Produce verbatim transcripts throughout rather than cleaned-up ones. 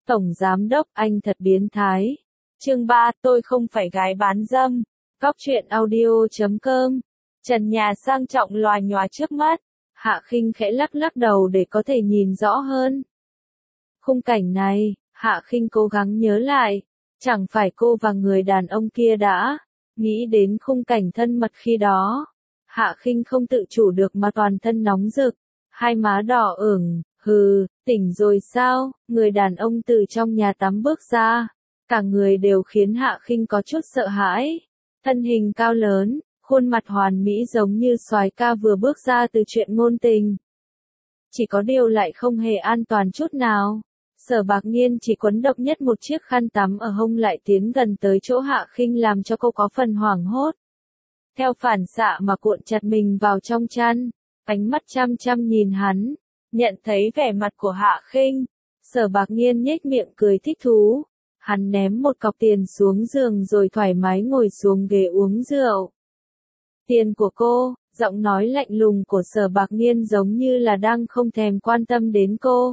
Tổng giám đốc, anh thật biến thái. Chương ba, tôi không phải gái bán dâm. Góc truyện audio chấm com. Trần nhà sang trọng lòa nhòa trước mắt. Hạ Khinh khẽ lắc lắc đầu để có thể nhìn rõ hơn. Khung cảnh này, Hạ Khinh cố gắng nhớ lại. Chẳng phải cô và người đàn ông kia đã nghĩ đến khung cảnh thân mật khi đó. Hạ Khinh không tự chủ được mà toàn thân nóng rực, hai má đỏ ửng. Hừ, tỉnh rồi sao? Người đàn ông từ trong nhà tắm bước ra. Cả người đều khiến Hạ Khinh có chút sợ hãi. Thân hình cao lớn, khuôn mặt hoàn mỹ giống như soái ca vừa bước ra từ chuyện ngôn tình. Chỉ có điều lại không hề an toàn chút nào. Sở Bạc Nhiên chỉ quấn độc nhất một chiếc khăn tắm ở hông lại tiến gần tới chỗ Hạ Khinh làm cho cô có phần hoảng hốt. Theo phản xạ mà cuộn chặt mình vào trong chăn, ánh mắt chăm chăm nhìn hắn. Nhận thấy vẻ mặt của Hạ Khinh, Sở Bạc Nhiên nhếch miệng cười thích thú. Hắn ném một cọc tiền xuống giường rồi thoải mái ngồi xuống ghế uống rượu. Tiền của cô, giọng nói lạnh lùng của Sở Bạc Nhiên giống như là đang không thèm quan tâm đến cô.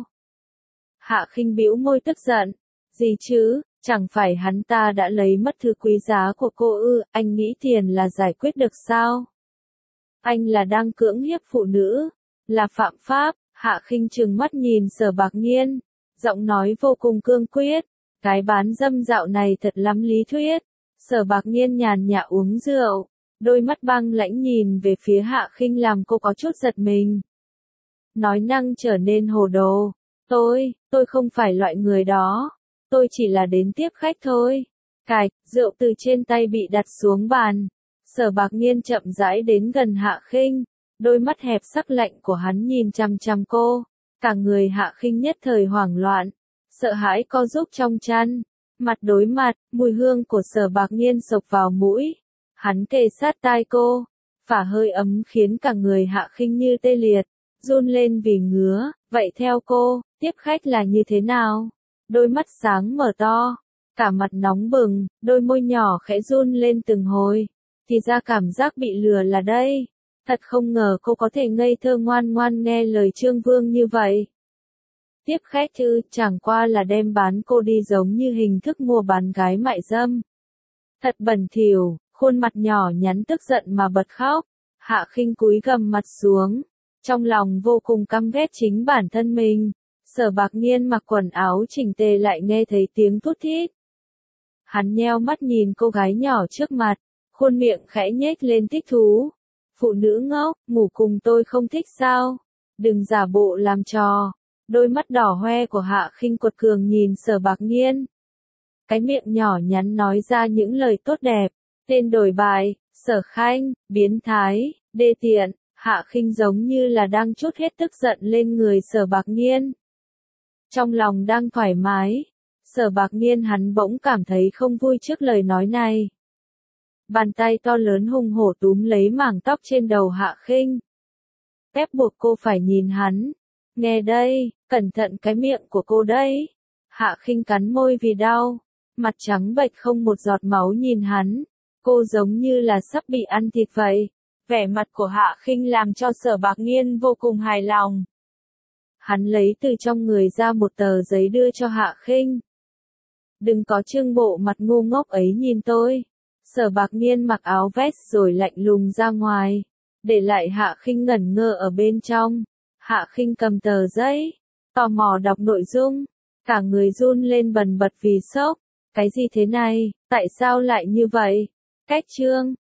Hạ Khinh bĩu môi tức giận. Gì chứ, chẳng phải hắn ta đã lấy mất thứ quý giá của cô ư, anh nghĩ tiền là giải quyết được sao? Anh là đang cưỡng hiếp phụ nữ, là phạm pháp. Hạ Khinh trừng mắt nhìn Sở Bạc Nhiên, giọng nói vô cùng cương quyết, cái bán dâm dạo này thật lắm lý thuyết. Sở Bạc Nhiên nhàn nhã uống rượu, đôi mắt băng lãnh nhìn về phía Hạ Khinh làm cô có chút giật mình. Nói năng trở nên hồ đồ, tôi, tôi không phải loại người đó, tôi chỉ là đến tiếp khách thôi. Cạch, rượu từ trên tay bị đặt xuống bàn, Sở Bạc Nhiên chậm rãi đến gần Hạ Khinh. Đôi mắt hẹp sắc lạnh của hắn nhìn chằm chằm cô, cả người Hạ Khinh nhất thời hoảng loạn, sợ hãi co rúm trong chăn, mặt đối mặt, mùi hương của Sở Bạc Nhiên xộc vào mũi, hắn kề sát tai cô, phả hơi ấm khiến cả người Hạ Khinh như tê liệt, run lên vì ngứa. Vậy theo cô, tiếp khách là như thế nào? Đôi mắt sáng mở to, cả mặt nóng bừng, đôi môi nhỏ khẽ run lên từng hồi, thì ra cảm giác bị lừa là đây. Thật không ngờ cô có thể ngây thơ ngoan ngoan nghe lời Trương Vương như vậy. Tiếp khách chứ, chẳng qua là đem bán cô đi giống như hình thức mua bán gái mại dâm. Thật bẩn thỉu, khuôn mặt nhỏ nhắn tức giận mà bật khóc. Hạ Khinh cúi gằm mặt xuống, trong lòng vô cùng căm ghét chính bản thân mình. Sở Bạc Nhiên mặc quần áo chỉnh tề lại nghe thấy tiếng thút thít. Hắn nheo mắt nhìn cô gái nhỏ trước mặt, khuôn miệng khẽ nhếch lên thích thú. Phụ nữ ngốc, ngủ cùng tôi không thích sao? Đừng giả bộ làm trò. Đôi mắt đỏ hoe của Hạ Khinh quật cường nhìn Sở Bạc Nhiên. Cái miệng nhỏ nhắn nói ra những lời tốt đẹp. Tên đổi bài, Sở Khanh, biến thái, đê tiện. Hạ Khinh giống như là đang trút hết tức giận lên người Sở Bạc Nhiên. Trong lòng đang thoải mái, Sở Bạc Nhiên hắn bỗng cảm thấy không vui trước lời nói này. Bàn tay to lớn hung hổ túm lấy mảng tóc trên đầu Hạ Khinh, ép buộc cô phải nhìn hắn. Nghe đây, cẩn thận cái miệng của cô đấy. Hạ Khinh cắn môi vì đau, mặt trắng bệch không một giọt máu nhìn hắn. Cô giống như là sắp bị ăn thịt vậy. Vẻ mặt của Hạ Khinh làm cho Sở Bạc Nhiên vô cùng hài lòng. Hắn lấy từ trong người ra một tờ giấy đưa cho Hạ Khinh. Đừng có trưng bộ mặt ngu ngốc ấy nhìn tôi. Sở Bạc Nhiên mặc áo vest rồi lạnh lùng ra ngoài, để lại Hạ Khinh ngẩn ngơ ở bên trong. Hạ Khinh cầm tờ giấy, tò mò đọc nội dung, cả người run lên bần bật vì sốc. Cái gì thế này, tại sao lại như vậy? Cách chương